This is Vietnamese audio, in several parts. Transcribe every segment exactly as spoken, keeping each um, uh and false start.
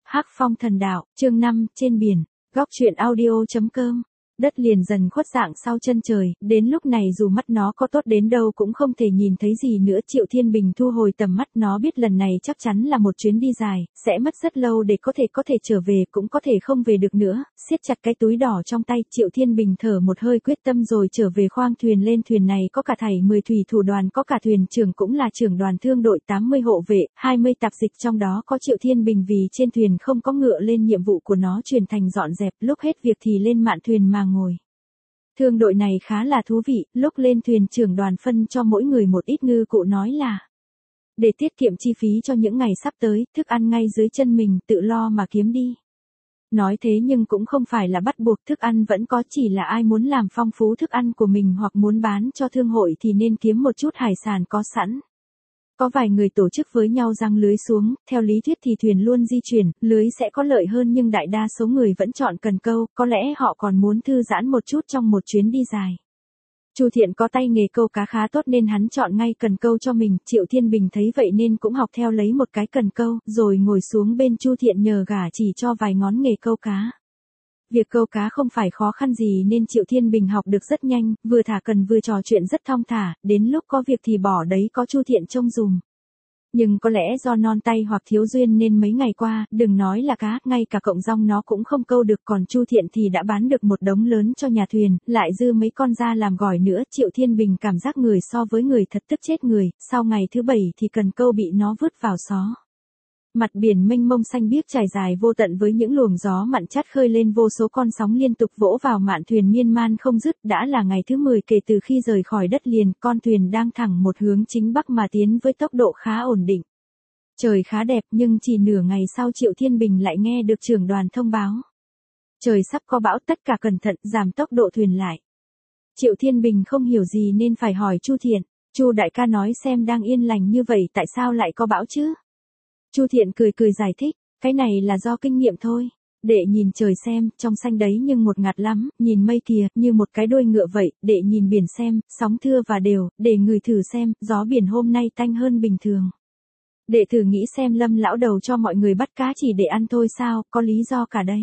Hắc Phong Thần Đạo, chương năm, trên biển, góc truyện audio chấm com. Đất liền dần khuất dạng sau chân trời, đến lúc này dù mắt nó có tốt đến đâu cũng không thể nhìn thấy gì nữa. Triệu Thiên Bình thu hồi tầm mắt, nó biết lần này chắc chắn là một chuyến đi dài, sẽ mất rất lâu để có thể có thể trở về, cũng có thể không về được nữa. Siết chặt cái túi đỏ trong tay, Triệu Thiên Bình thở một hơi quyết tâm rồi trở về khoang thuyền. Lên thuyền này có cả thảy mười thủy thủ đoàn, có cả thuyền trưởng cũng là trưởng đoàn thương đội, tám mươi hộ vệ, hai mươi tạp dịch, trong đó có Triệu Thiên Bình. Vì trên thuyền không có ngựa lên, nhiệm vụ của nó chuyển thành dọn dẹp, lúc hết việc thì lên mạn thuyền mà ngồi. Thương đội này khá là thú vị, lúc lên thuyền trưởng đoàn phân cho mỗi người một ít ngư cụ, nói là để tiết kiệm chi phí cho những ngày sắp tới, thức ăn ngay dưới chân mình, tự lo mà kiếm đi. Nói thế nhưng cũng không phải là bắt buộc, thức ăn vẫn có, chỉ là ai muốn làm phong phú thức ăn của mình hoặc muốn bán cho thương hội thì nên kiếm một chút hải sản có sẵn. Có vài người tổ chức với nhau giăng lưới xuống, theo lý thuyết thì thuyền luôn di chuyển, lưới sẽ có lợi hơn, nhưng đại đa số người vẫn chọn cần câu, có lẽ họ còn muốn thư giãn một chút trong một chuyến đi dài. Chu Thiện có tay nghề câu cá khá tốt nên hắn chọn ngay cần câu cho mình. Triệu Thiên Bình thấy vậy nên cũng học theo lấy một cái cần câu, rồi ngồi xuống bên Chu Thiện nhờ gả chỉ cho vài ngón nghề câu cá. Việc câu cá không phải khó khăn gì nên Triệu Thiên Bình học được rất nhanh, vừa thả cần vừa trò chuyện rất thong thả, đến lúc có việc thì bỏ đấy có Chu Thiện trông dùm. Nhưng có lẽ do non tay hoặc thiếu duyên nên mấy ngày qua, đừng nói là cá, ngay cả cọng rong nó cũng không câu được, còn Chu Thiện thì đã bán được một đống lớn cho nhà thuyền, lại dư mấy con ra làm gỏi nữa. Triệu Thiên Bình cảm giác người so với người thật tức chết người, sau ngày thứ bảy thì cần câu bị nó vứt vào xó. Mặt biển mênh mông xanh biếc trải dài vô tận với những luồng gió mặn chát khơi lên, vô số con sóng liên tục vỗ vào mạn thuyền miên man không dứt. Đã là ngày thứ mười kể từ khi rời khỏi đất liền, con thuyền đang thẳng một hướng chính bắc mà tiến với tốc độ khá ổn định. Trời khá đẹp nhưng chỉ nửa ngày sau Triệu Thiên Bình lại nghe được trưởng đoàn thông báo. Trời sắp có bão, tất cả cẩn thận, giảm tốc độ thuyền lại. Triệu Thiên Bình không hiểu gì nên phải hỏi Chu Thiện. Chu đại ca nói xem đang yên lành như vậy tại sao lại có bão chứ? Chu Thiện cười cười giải thích, cái này là do kinh nghiệm thôi. Đệ nhìn trời xem, trong xanh đấy nhưng một ngạt lắm, nhìn mây kìa, như một cái đuôi ngựa vậy. Đệ nhìn biển xem, sóng thưa và đều, để người thử xem, gió biển hôm nay tanh hơn bình thường. Đệ thử nghĩ xem, Lâm lão đầu cho mọi người bắt cá chỉ để ăn thôi sao, có lý do cả đấy.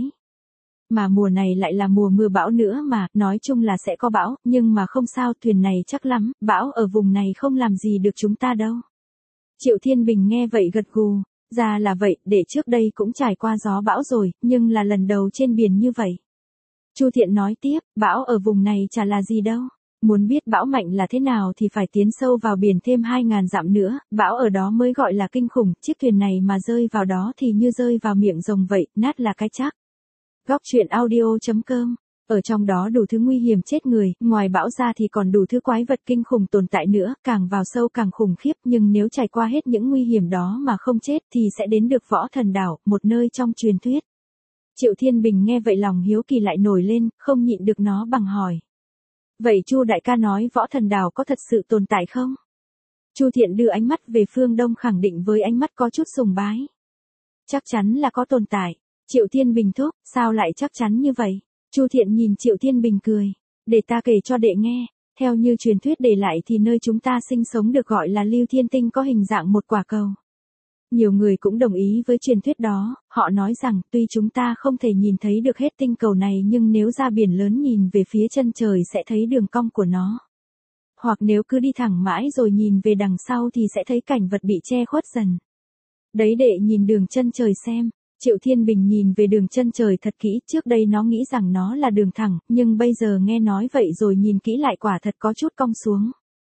Mà mùa này lại là mùa mưa bão nữa mà, nói chung là sẽ có bão, nhưng mà không sao, thuyền này chắc lắm, bão ở vùng này không làm gì được chúng ta đâu. Triệu Thiên Bình nghe vậy gật gù. Ra là vậy, để trước đây cũng trải qua gió bão rồi, nhưng là lần đầu trên biển như vậy. Chu Thiện nói tiếp, bão ở vùng này chả là gì đâu. Muốn biết bão mạnh là thế nào thì phải tiến sâu vào biển thêm hai ngàn dặm nữa, bão ở đó mới gọi là kinh khủng, chiếc thuyền này mà rơi vào đó thì như rơi vào miệng rồng vậy, nát là cái chắc. Góc truyện audio chấm com. Ở trong đó đủ thứ nguy hiểm chết người, ngoài bão ra thì còn đủ thứ quái vật kinh khủng tồn tại nữa, càng vào sâu càng khủng khiếp, nhưng nếu trải qua hết những nguy hiểm đó mà không chết thì sẽ đến được Võ Thần Đảo, một nơi trong truyền thuyết. Triệu Thiên Bình nghe vậy lòng hiếu kỳ lại nổi lên, không nhịn được nó bằng hỏi. Vậy Chu đại ca nói Võ Thần Đảo có thật sự tồn tại không? Chu Thiện đưa ánh mắt về phương đông khẳng định với ánh mắt có chút sùng bái. Chắc chắn là có tồn tại. Triệu Thiên Bình thốt, sao lại chắc chắn như vậy? Chu Thiện nhìn Triệu Thiên Bình cười, để ta kể cho đệ nghe, theo như truyền thuyết để lại thì nơi chúng ta sinh sống được gọi là Lưu Thiên Tinh, có hình dạng một quả cầu. Nhiều người cũng đồng ý với truyền thuyết đó, họ nói rằng tuy chúng ta không thể nhìn thấy được hết tinh cầu này nhưng nếu ra biển lớn nhìn về phía chân trời sẽ thấy đường cong của nó. Hoặc nếu cứ đi thẳng mãi rồi nhìn về đằng sau thì sẽ thấy cảnh vật bị che khuất dần. Đấy, đệ nhìn đường chân trời xem. Triệu Thiên Bình nhìn về đường chân trời thật kỹ, trước đây nó nghĩ rằng nó là đường thẳng, nhưng bây giờ nghe nói vậy rồi nhìn kỹ lại quả thật có chút cong xuống.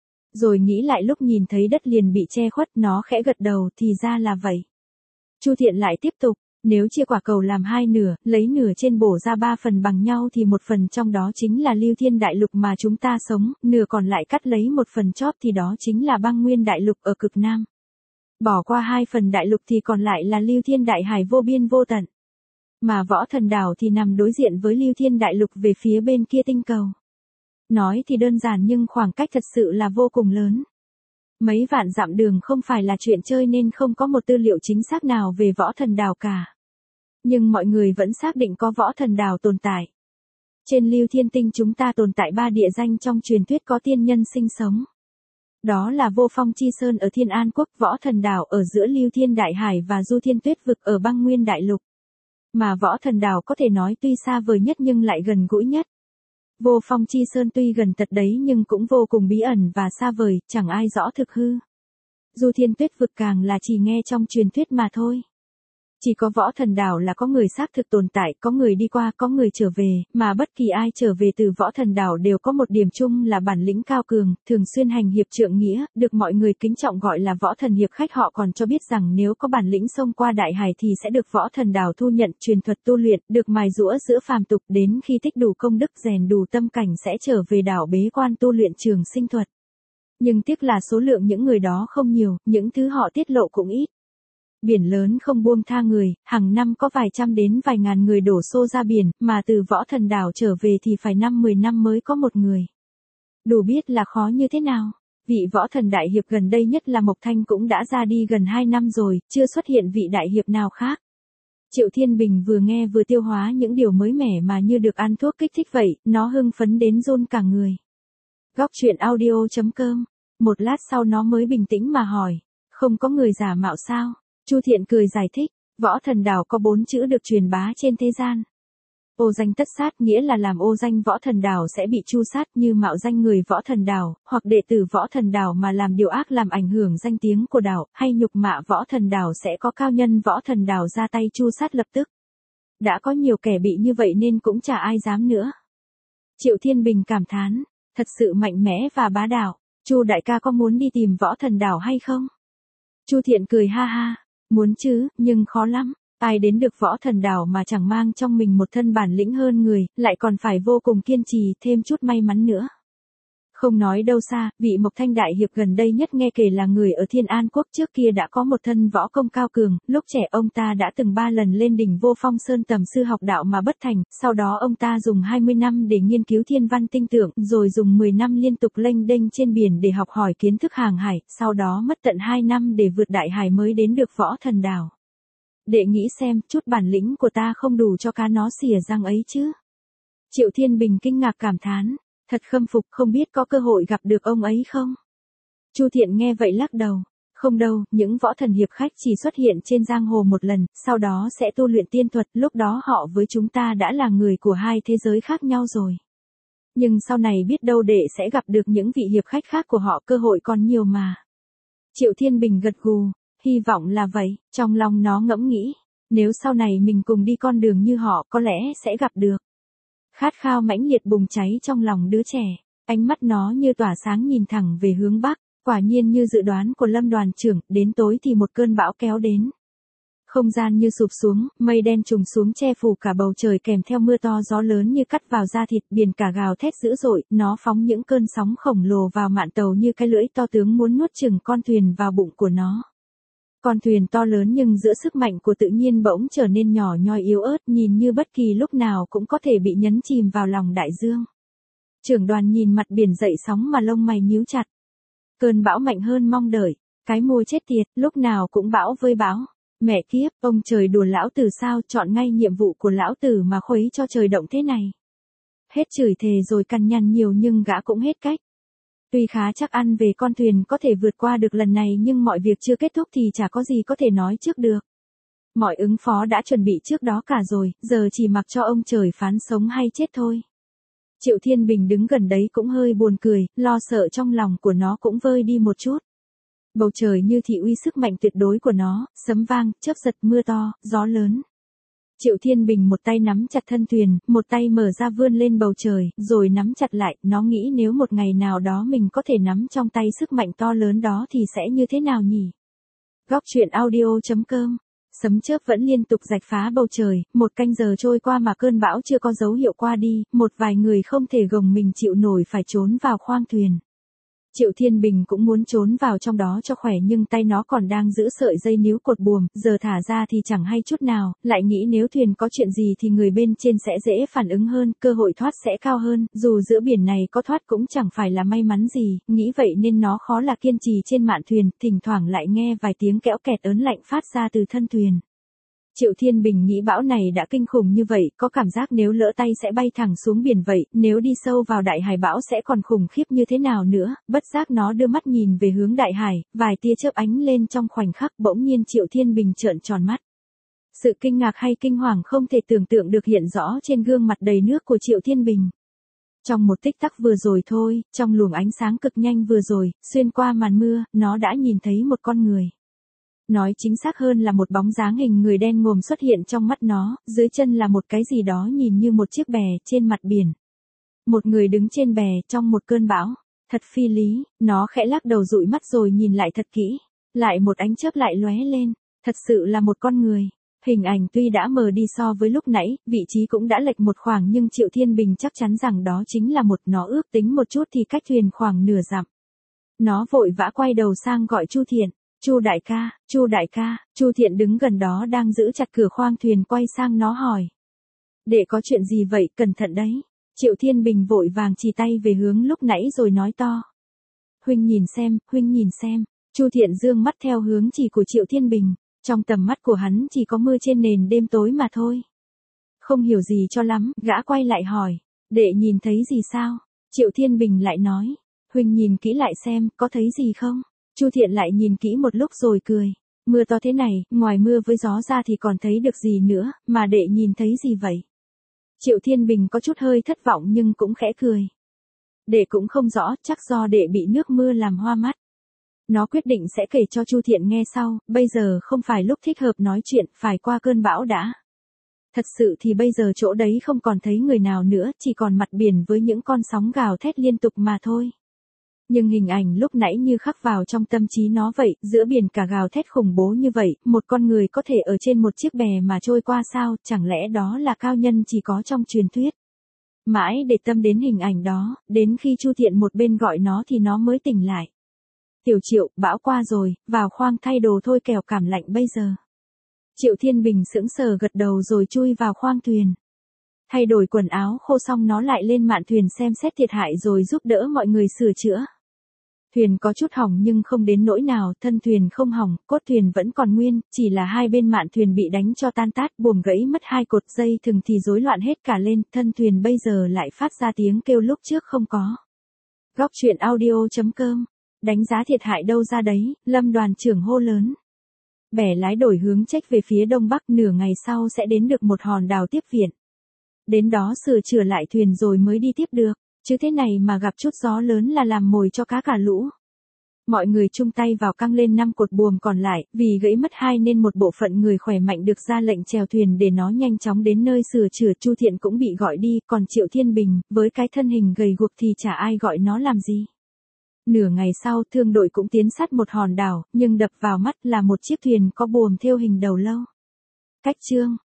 Rồi nghĩ lại lúc nhìn thấy đất liền bị che khuất, nó khẽ gật đầu, thì ra là vậy. Chu Thiện lại tiếp tục, nếu chia quả cầu làm hai nửa, lấy nửa trên bổ ra ba phần bằng nhau thì một phần trong đó chính là Lưu Thiên Đại Lục mà chúng ta sống, nửa còn lại cắt lấy một phần chóp thì đó chính là Băng Nguyên Đại Lục ở cực Nam. Bỏ qua hai phần đại lục thì còn lại là Lưu Thiên Đại Hải vô biên vô tận. Mà Võ Thần Đảo thì nằm đối diện với Lưu Thiên Đại Lục về phía bên kia tinh cầu. Nói thì đơn giản nhưng khoảng cách thật sự là vô cùng lớn. Mấy vạn dặm đường không phải là chuyện chơi nên không có một tư liệu chính xác nào về Võ Thần Đảo cả. Nhưng mọi người vẫn xác định có Võ Thần Đảo tồn tại. Trên Lưu Thiên Tinh chúng ta tồn tại ba địa danh trong truyền thuyết có tiên nhân sinh sống. Đó là Vô Phong Chi Sơn ở Thiên An Quốc, Võ Thần Đảo ở giữa Lưu Thiên Đại Hải và Du Thiên Tuyết Vực ở Băng Nguyên Đại Lục. Mà Võ Thần Đảo có thể nói tuy xa vời nhất nhưng lại gần gũi nhất. Vô Phong Chi Sơn tuy gần tận đấy nhưng cũng vô cùng bí ẩn và xa vời, chẳng ai rõ thực hư. Du Thiên Tuyết vực càng là chỉ nghe trong truyền thuyết mà thôi. Chỉ có Võ Thần Đảo là có người xác thực tồn tại, có người đi qua, có người trở về, mà bất kỳ ai trở về từ Võ Thần Đảo đều có một điểm chung là bản lĩnh cao cường, thường xuyên hành hiệp trượng nghĩa, được mọi người kính trọng gọi là Võ Thần Hiệp Khách. Họ còn cho biết rằng nếu có bản lĩnh xông qua đại hải thì sẽ được Võ Thần Đảo thu nhận truyền thuật tu luyện, được mài giũa giữa phàm tục, đến khi tích đủ công đức rèn đủ tâm cảnh sẽ trở về đảo bế quan tu luyện trường sinh thuật. Nhưng tiếc là số lượng những người đó không nhiều, những thứ họ tiết lộ cũng ít. Biển lớn không buông tha người, hàng năm có vài trăm đến vài ngàn người đổ xô ra biển, mà từ Võ Thần Đảo trở về thì phải năm mười năm mới có một người. Đủ biết là khó như thế nào. Vị Võ Thần Đại Hiệp gần đây nhất là Mộc Thanh cũng đã ra đi gần hai năm rồi, chưa xuất hiện vị Đại Hiệp nào khác. Triệu Thiên Bình vừa nghe vừa tiêu hóa những điều mới mẻ mà như được ăn thuốc kích thích vậy, nó hưng phấn đến run cả người. Góc truyện audio chấm com. Một lát sau nó mới bình tĩnh mà hỏi, không có người giả mạo sao? Chu Thiện cười giải thích, Võ Thần Đảo có bốn chữ được truyền bá trên thế gian. Ô danh tất sát nghĩa là làm ô danh Võ Thần Đảo sẽ bị tru sát, như mạo danh người Võ Thần Đảo, hoặc đệ tử Võ Thần Đảo mà làm điều ác làm ảnh hưởng danh tiếng của đảo, hay nhục mạ Võ Thần Đảo sẽ có cao nhân Võ Thần Đảo ra tay tru sát lập tức. Đã có nhiều kẻ bị như vậy nên cũng chả ai dám nữa. Triệu Thiên Bình cảm thán, thật sự mạnh mẽ và bá đạo. Chu đại ca có muốn đi tìm Võ Thần Đảo hay không? Chu Thiện cười ha ha, muốn chứ, nhưng khó lắm. Ai đến được Võ Thần Đảo mà chẳng mang trong mình một thân bản lĩnh hơn người, lại còn phải vô cùng kiên trì, thêm chút may mắn nữa. Không nói đâu xa, vị Mộc Thanh Đại Hiệp gần đây nhất nghe kể là người ở Thiên An Quốc trước kia đã có một thân võ công cao cường, lúc trẻ ông ta đã từng ba lần lên đỉnh Vô Phong Sơn tầm sư học đạo mà bất thành, sau đó ông ta dùng hai mươi năm để nghiên cứu thiên văn tinh tượng, rồi dùng mười năm liên tục lênh đênh trên biển để học hỏi kiến thức hàng hải, sau đó mất tận hai năm để vượt đại hải mới đến được Võ Thần Đảo. Đệ nghĩ xem, chút bản lĩnh của ta không đủ cho cá nó xỉa răng ấy chứ. Triệu Thiên Bình kinh ngạc cảm thán. Thật khâm phục, không biết có cơ hội gặp được ông ấy không? Chu Thiện nghe vậy lắc đầu. Không đâu, những võ thần hiệp khách chỉ xuất hiện trên giang hồ một lần, sau đó sẽ tu luyện tiên thuật, lúc đó họ với chúng ta đã là người của hai thế giới khác nhau rồi. Nhưng sau này biết đâu đệ sẽ gặp được những vị hiệp khách khác của họ, cơ hội còn nhiều mà. Triệu Thiên Bình gật gù, hy vọng là vậy, trong lòng nó ngẫm nghĩ. Nếu sau này mình cùng đi con đường như họ có lẽ sẽ gặp được. Khát khao mãnh liệt bùng cháy trong lòng đứa trẻ, ánh mắt nó như tỏa sáng nhìn thẳng về hướng bắc, quả nhiên như dự đoán của Lâm đoàn trưởng, đến tối thì một cơn bão kéo đến. Không gian như sụp xuống, mây đen trùng xuống che phủ cả bầu trời kèm theo mưa to gió lớn như cắt vào da thịt, biển cả gào thét dữ dội, nó phóng những cơn sóng khổng lồ vào mạn tàu như cái lưỡi to tướng muốn nuốt chửng con thuyền vào bụng của nó. Con thuyền to lớn nhưng giữa sức mạnh của tự nhiên bỗng trở nên nhỏ nhoi yếu ớt, nhìn như bất kỳ lúc nào cũng có thể bị nhấn chìm vào lòng đại dương. Trưởng đoàn nhìn mặt biển dậy sóng mà lông mày nhíu chặt. Cơn bão mạnh hơn mong đợi, cái môi chết tiệt, lúc nào cũng bão với bão. Mẹ kiếp, ông trời đùa lão tử sao, chọn ngay nhiệm vụ của lão tử mà khuấy cho trời động thế này. Hết chửi thề rồi cằn nhằn nhiều nhưng gã cũng hết cách. Tuy khá chắc ăn về con thuyền có thể vượt qua được lần này nhưng mọi việc chưa kết thúc thì chả có gì có thể nói trước được. Mọi ứng phó đã chuẩn bị trước đó cả rồi, giờ chỉ mặc cho ông trời phán sống hay chết thôi. Triệu Thiên Bình đứng gần đấy cũng hơi buồn cười, lo sợ trong lòng của nó cũng vơi đi một chút. Bầu trời như thị uy sức mạnh tuyệt đối của nó, sấm vang, chớp giật, mưa to, gió lớn. Triệu Thiên Bình một tay nắm chặt thân thuyền, một tay mở ra vươn lên bầu trời, rồi nắm chặt lại, nó nghĩ nếu một ngày nào đó mình có thể nắm trong tay sức mạnh to lớn đó thì sẽ như thế nào nhỉ? Góc truyện audio chấm com. Sấm chớp vẫn liên tục rạch phá bầu trời, một canh giờ trôi qua mà cơn bão chưa có dấu hiệu qua đi, một vài người không thể gồng mình chịu nổi phải trốn vào khoang thuyền. Triệu Thiên Bình cũng muốn trốn vào trong đó cho khỏe nhưng tay nó còn đang giữ sợi dây níu cột buồm, giờ thả ra thì chẳng hay chút nào, lại nghĩ nếu thuyền có chuyện gì thì người bên trên sẽ dễ phản ứng hơn, cơ hội thoát sẽ cao hơn, dù giữa biển này có thoát cũng chẳng phải là may mắn gì, nghĩ vậy nên nó khó là kiên trì trên mạn thuyền, thỉnh thoảng lại nghe vài tiếng kẽo kẹt ớn lạnh phát ra từ thân thuyền. Triệu Thiên Bình nghĩ bão này đã kinh khủng như vậy, có cảm giác nếu lỡ tay sẽ bay thẳng xuống biển vậy, nếu đi sâu vào đại hải bão sẽ còn khủng khiếp như thế nào nữa, bất giác nó đưa mắt nhìn về hướng đại hải, vài tia chớp ánh lên trong khoảnh khắc, bỗng nhiên Triệu Thiên Bình trợn tròn mắt. Sự kinh ngạc hay kinh hoàng không thể tưởng tượng được hiện rõ trên gương mặt đầy nước của Triệu Thiên Bình. Trong một tích tắc vừa rồi thôi, trong luồng ánh sáng cực nhanh vừa rồi, xuyên qua màn mưa, nó đã nhìn thấy một con người. Nói chính xác hơn là một bóng dáng hình người đen ngòm xuất hiện trong mắt nó, dưới chân là một cái gì đó nhìn như một chiếc bè trên mặt biển. Một người đứng trên bè trong một cơn bão. Thật phi lý, nó khẽ lắc đầu dụi mắt rồi nhìn lại thật kỹ. Lại một ánh chớp lại lóe lên, thật sự là một con người. Hình ảnh tuy đã mờ đi so với lúc nãy, vị trí cũng đã lệch một khoảng nhưng Triệu Thiên Bình chắc chắn rằng đó chính là một, nó ước tính một chút thì cách thuyền khoảng nửa dặm. Nó vội vã quay đầu sang gọi Chu Thiện. Chu đại ca, Chu đại ca, Chu Thiện đứng gần đó đang giữ chặt cửa khoang thuyền quay sang nó hỏi. Đệ có chuyện gì vậy, cẩn thận đấy. Triệu Thiên Bình vội vàng chỉ tay về hướng lúc nãy rồi nói to. Huynh nhìn xem, huynh nhìn xem. Chu Thiện dương mắt theo hướng chỉ của Triệu Thiên Bình. Trong tầm mắt của hắn chỉ có mưa trên nền đêm tối mà thôi. Không hiểu gì cho lắm, gã quay lại hỏi. Đệ nhìn thấy gì sao? Triệu Thiên Bình lại nói. Huynh nhìn kỹ lại xem, có thấy gì không? Chu Thiện lại nhìn kỹ một lúc rồi cười. Mưa to thế này, ngoài mưa với gió ra thì còn thấy được gì nữa, mà đệ nhìn thấy gì vậy? Triệu Thiên Bình có chút hơi thất vọng nhưng cũng khẽ cười. Đệ cũng không rõ, chắc do đệ bị nước mưa làm hoa mắt. Nó quyết định sẽ kể cho Chu Thiện nghe sau, bây giờ không phải lúc thích hợp nói chuyện, phải qua cơn bão đã. Thật sự thì bây giờ chỗ đấy không còn thấy người nào nữa, chỉ còn mặt biển với những con sóng gào thét liên tục mà thôi. Nhưng hình ảnh lúc nãy như khắc vào trong tâm trí nó vậy, giữa biển cả gào thét khủng bố như vậy, một con người có thể ở trên một chiếc bè mà trôi qua sao, chẳng lẽ đó là cao nhân chỉ có trong truyền thuyết. Mãi để tâm đến hình ảnh đó, đến khi Chu Thiện một bên gọi nó thì nó mới tỉnh lại. Tiểu Triệu, bão qua rồi, vào khoang thay đồ thôi kẻo cảm lạnh bây giờ. Triệu Thiên Bình sững sờ gật đầu rồi chui vào khoang thuyền. Thay đổi quần áo khô xong nó lại lên mạn thuyền xem xét thiệt hại rồi giúp đỡ mọi người sửa chữa. Thuyền có chút hỏng nhưng không đến nỗi nào, thân thuyền không hỏng, cốt thuyền vẫn còn nguyên, chỉ là hai bên mạn thuyền bị đánh cho tan tát, buồm gãy mất hai cột dây thừng thì rối loạn hết cả lên, thân thuyền bây giờ lại phát ra tiếng kêu lúc trước không có. Góc truyện audio chấm com, đánh giá thiệt hại đâu ra đấy, Lâm đoàn trưởng hô lớn. Bè lái đổi hướng chếch về phía đông bắc, nửa ngày sau sẽ đến được một hòn đảo tiếp viện. Đến đó sửa chữa lại thuyền rồi mới đi tiếp được. Chứ thế này mà gặp chút gió lớn là làm mồi cho cá cả lũ. Mọi người chung tay vào căng lên năm cột buồm còn lại, vì gãy mất hai nên một bộ phận người khỏe mạnh được ra lệnh chèo thuyền để nó nhanh chóng đến nơi sửa chữa. Chu Thiện cũng bị gọi đi, còn Triệu Thiên Bình, với cái thân hình gầy guộc thì chả ai gọi nó làm gì. Nửa ngày sau, thương đội cũng tiến sát một hòn đảo, nhưng đập vào mắt là một chiếc thuyền có buồm thêu hình đầu lâu. Cách chương